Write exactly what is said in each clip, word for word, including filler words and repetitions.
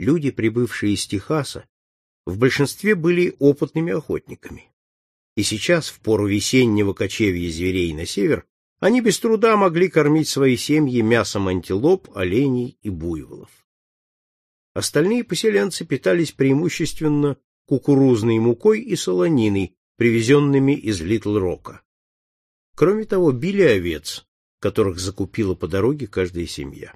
люди, прибывшие из Техаса, в большинстве были опытными охотниками. И сейчас, в пору весеннего кочевья зверей на север, они без труда могли кормить свои семьи мясом антилоп, оленей и буйволов. Остальные поселенцы питались преимущественно кукурузной мукой и солониной, привезенными из Литл-Рока. Кроме того, били овец, которых закупила по дороге каждая семья.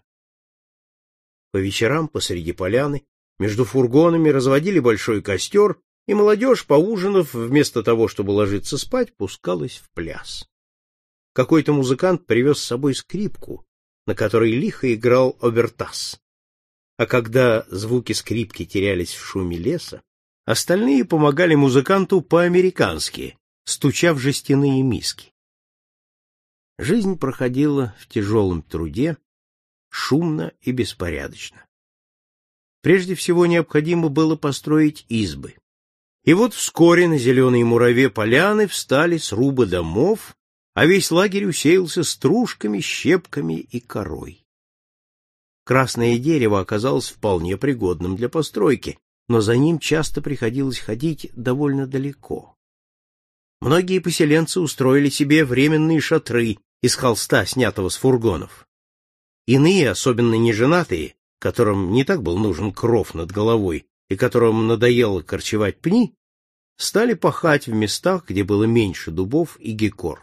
По вечерам посреди поляны между фургонами разводили большой костер, и молодежь, поужинав, вместо того, чтобы ложиться спать, пускалась в пляс. Какой-то музыкант привез с собой скрипку, на которой лихо играл обертас. А когда звуки скрипки терялись в шуме леса, остальные помогали музыканту по-американски, стуча в жестяные миски. Жизнь проходила в тяжелом труде, шумно и беспорядочно. Прежде всего необходимо было построить избы. И вот вскоре на зеленой мураве поляны встали срубы домов, а весь лагерь усеялся стружками, щепками и корой. Красное дерево оказалось вполне пригодным для постройки, но за ним часто приходилось ходить довольно далеко. Многие поселенцы устроили себе временные шатры из холста, снятого с фургонов. Иные, особенно неженатые, которым не так был нужен кров над головой и которым надоело корчевать пни, стали пахать в местах, где было меньше дубов и геккор.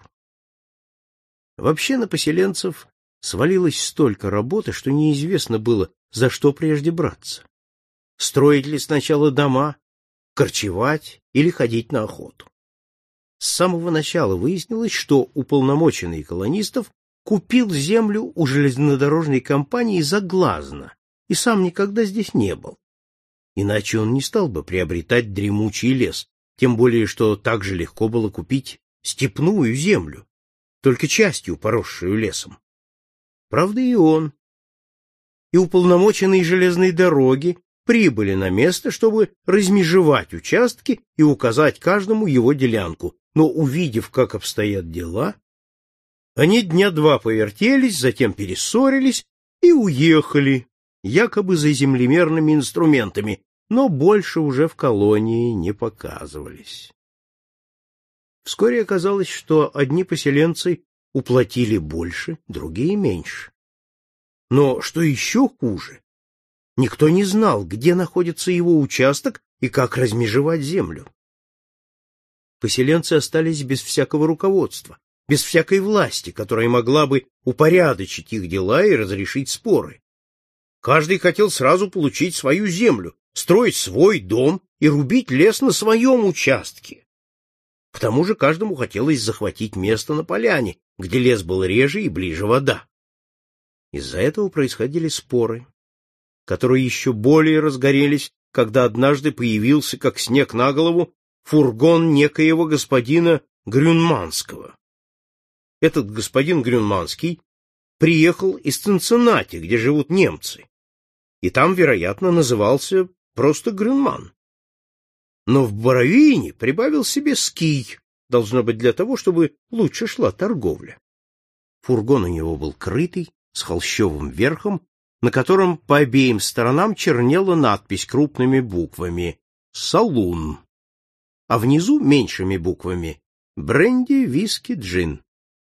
Вообще на поселенцев свалилось столько работы, что неизвестно было, за что прежде браться. Строить ли сначала дома, корчевать или ходить на охоту. С самого начала выяснилось, что уполномоченный колонистов купил землю у железнодорожной компании заглазно и сам никогда здесь не был. Иначе он не стал бы приобретать дремучий лес, тем более что так же легко было купить степную землю, только частью поросшую лесом. Правда, и он, и уполномоченные железной дороги прибыли на место, чтобы размежевать участки и указать каждому его делянку, но, увидев, как обстоят дела, они дня два повертелись, затем перессорились и уехали, якобы за землемерными инструментами, но больше уже в колонии не показывались. Вскоре оказалось, что одни поселенцы уплатили больше, другие меньше. Но, что еще хуже, никто не знал, где находится его участок и как размежевать землю. Поселенцы остались без всякого руководства, без всякой власти, которая могла бы упорядочить их дела и разрешить споры. Каждый хотел сразу получить свою землю, строить свой дом и рубить лес на своем участке. К тому же каждому хотелось захватить место на поляне, где лес был реже и ближе вода. Из-за этого происходили споры, которые еще более разгорелись, когда однажды появился, как снег на голову, фургон некоего господина Грюнманского. Этот господин Грюнманский приехал из Цинциннати, где живут немцы, и там, вероятно, назывался просто Грюнман. Но в Боровине прибавил себе ский, должно быть для того, чтобы лучше шла торговля. Фургон у него был крытый, с холщовым верхом, на котором по обеим сторонам чернела надпись крупными буквами «Салун», а внизу меньшими буквами «Бренди, виски, джин».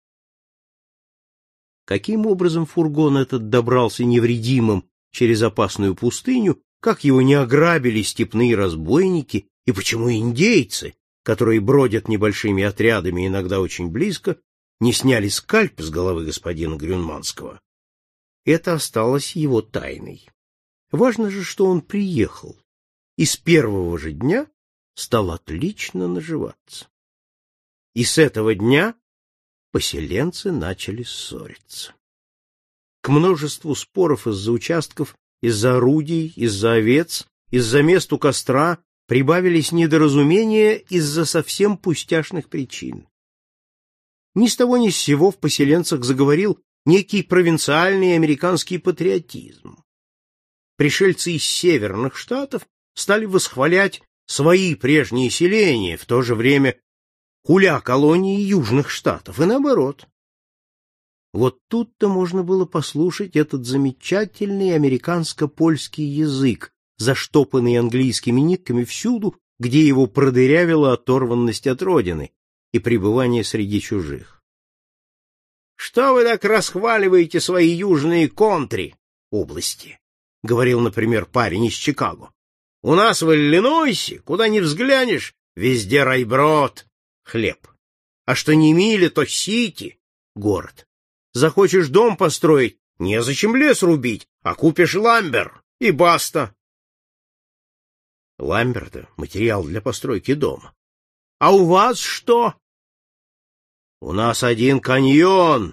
Каким образом фургон этот добрался невредимым через опасную пустыню, как его не ограбили степные разбойники, и почему индейцы, которые бродят небольшими отрядами иногда очень близко, не сняли скальп с головы господина Грюнманского, это осталось его тайной. Важно же, что он приехал, и с первого же дня стал отлично наживаться. И с этого дня поселенцы начали ссориться. К множеству споров из-за участков, из-за орудий, из-за овец, из-за мест у костра прибавились недоразумения из-за совсем пустяшных причин. Ни с того ни с сего в поселенцах заговорил некий провинциальный американский патриотизм. Пришельцы из северных штатов стали восхвалять свои прежние селения, в то же время хуля колонии южных штатов, и наоборот. Вот тут-то можно было послушать этот замечательный американско-польский язык, заштопанный английскими нитками всюду, где его продырявила оторванность от родины и пребывание среди чужих. — Что вы так расхваливаете свои южные контри, области? — говорил, например, парень из Чикаго. — У нас в Иллинойсе, куда ни взглянешь, везде райброд, хлеб. А что не мили, то сити, город. Захочешь дом построить, незачем лес рубить, а купишь ламбер, и баста. Ламбер-то — материал для постройки дома. А у вас что? У нас один каньон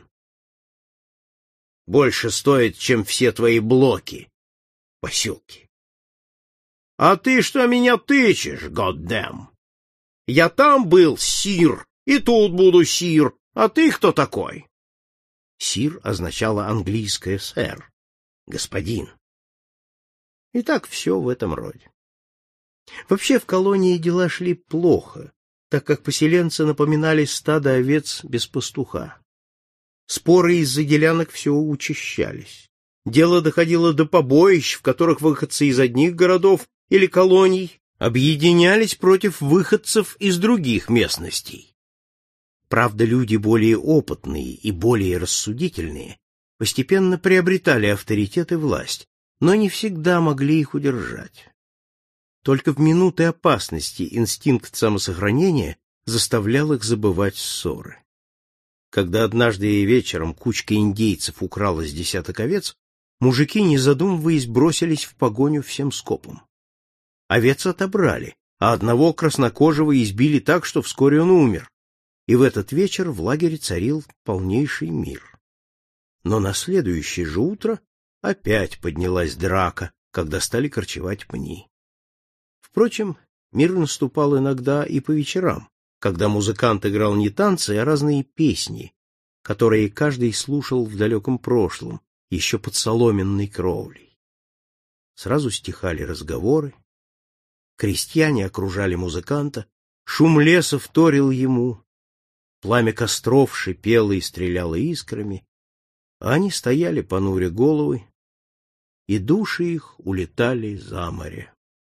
больше стоит, чем все твои блоки, поселки. А ты что меня тычешь, годдэм? Я там был сир, и тут буду сир, а ты кто такой? Сир означало английское сэр, господин. И так все в этом роде. Вообще в колонии дела шли плохо, так как поселенцы напоминали стадо овец без пастуха. Споры из-за делянок все учащались. Дело доходило до побоищ, в которых выходцы из одних городов или колоний объединялись против выходцев из других местностей. Правда, люди более опытные и более рассудительные постепенно приобретали авторитет и власть, но не всегда могли их удержать. Только в минуты опасности инстинкт самосохранения заставлял их забывать ссоры. Когда однажды вечером кучка индейцев украла с десяток овец, мужики, не задумываясь, бросились в погоню всем скопом. Овец отобрали, а одного краснокожего избили так, что вскоре он умер, и в этот вечер в лагере царил полнейший мир. Но на следующее же утро опять поднялась драка, когда стали корчевать пни. Впрочем, мир наступал иногда и по вечерам, когда музыкант играл не танцы, а разные песни, которые каждый слушал в далеком прошлом, еще под соломенной кровлей. Сразу стихали разговоры, крестьяне окружали музыканта, шум леса вторил ему, пламя костров шипело и стреляло искрами, а они стояли, понуря головы, и души их улетали за море.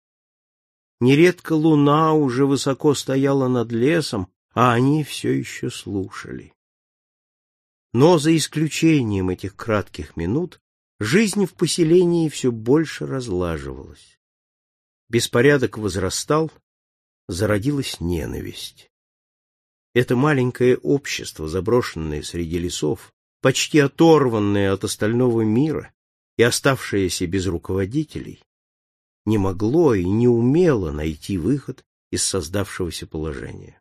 Нередко луна уже высоко стояла над лесом, а они все еще слушали. Но за исключением этих кратких минут жизнь в поселении все больше разлаживалась. Беспорядок возрастал, зародилась ненависть. Это маленькое общество, заброшенное среди лесов, почти оторванное от остального мира и оставшееся без руководителей, не могло и не умело найти выход из создавшегося положения.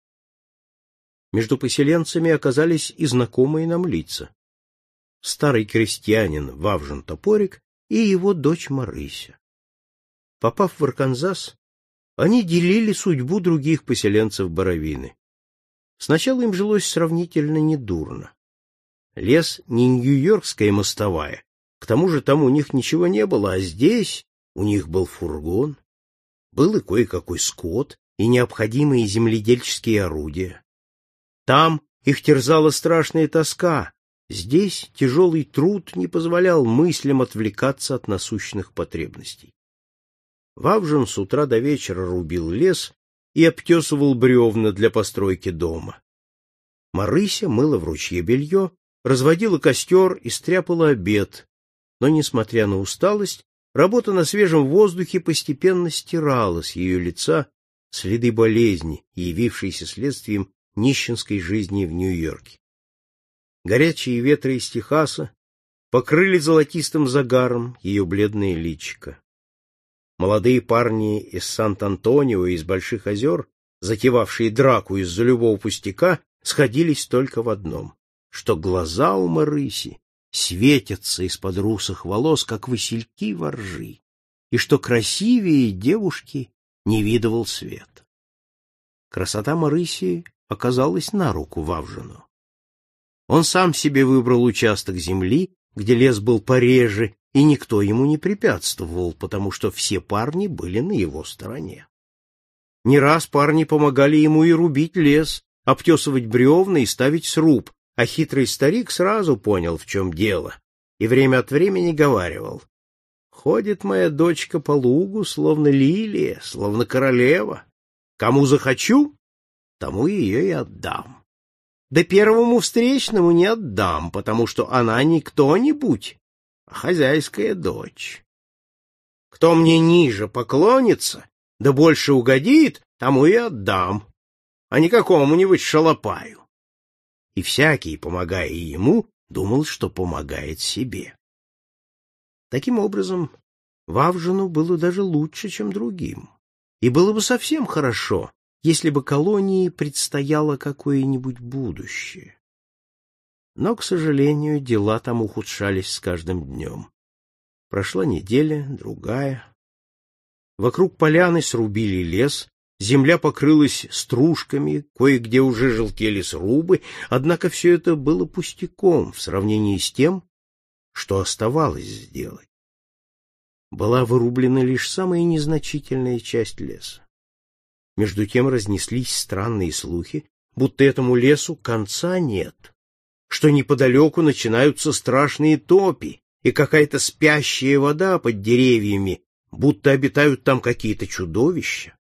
Между поселенцами оказались и знакомые нам лица. Старый крестьянин Вавжин Топорик и его дочь Марыся. Попав в Арканзас, они делили судьбу других поселенцев Боровины. Сначала им жилось сравнительно недурно. Лес не нью-йоркская мостовая, к тому же там у них ничего не было, а здесь у них был фургон, был и кое-какой скот, и необходимые земледельческие орудия. Там их терзала страшная тоска, здесь тяжелый труд не позволял мыслям отвлекаться от насущных потребностей. Вавжин с утра до вечера рубил лес и обтесывал бревна для постройки дома. Марыся мыла в ручье белье, разводила костер и стряпала обед, но, несмотря на усталость, работа на свежем воздухе постепенно стирала с ее лица следы болезни, явившейся следствием нищенской жизни в Нью-Йорке. Горячие ветры из Техаса покрыли золотистым загаром ее бледное личико. Молодые парни из Сан-Антонио и из Больших озер, затевавшие драку из-за любого пустяка, сходились только в одном, что глаза у Марыси светятся из-под русых волос, как васильки во ржи, и что красивее девушки не видывал свет. Красота Марыси оказалась на руку Вавжину. Он сам себе выбрал участок земли, где лес был пореже, и никто ему не препятствовал, потому что все парни были на его стороне. Не раз парни помогали ему и рубить лес, обтесывать бревна и ставить сруб, а хитрый старик сразу понял, в чем дело, и время от времени говаривал: Ходит моя дочка по лугу, словно лилия, словно королева. Кому захочу, тому ее и отдам. Да первому встречному не отдам, потому что она не кто-нибудь, а хозяйская дочь. Кто мне ниже поклонится, да больше угодит, тому и отдам, а не какому-нибудь шалопаю. И всякий, помогая ему, думал, что помогает себе. Таким образом, Вавжину было даже лучше, чем другим, и было бы совсем хорошо, если бы колонии предстояло какое-нибудь будущее. Но, к сожалению, дела там ухудшались с каждым днем. Прошла неделя, другая. Вокруг поляны срубили лес, земля покрылась стружками, кое-где уже желтели срубы, однако все это было пустяком в сравнении с тем, что оставалось сделать. Была вырублена лишь самая незначительная часть леса. Между тем разнеслись странные слухи, будто этому лесу конца нет, что неподалеку начинаются страшные топи и какая-то спящая вода под деревьями, будто обитают там какие-то чудовища.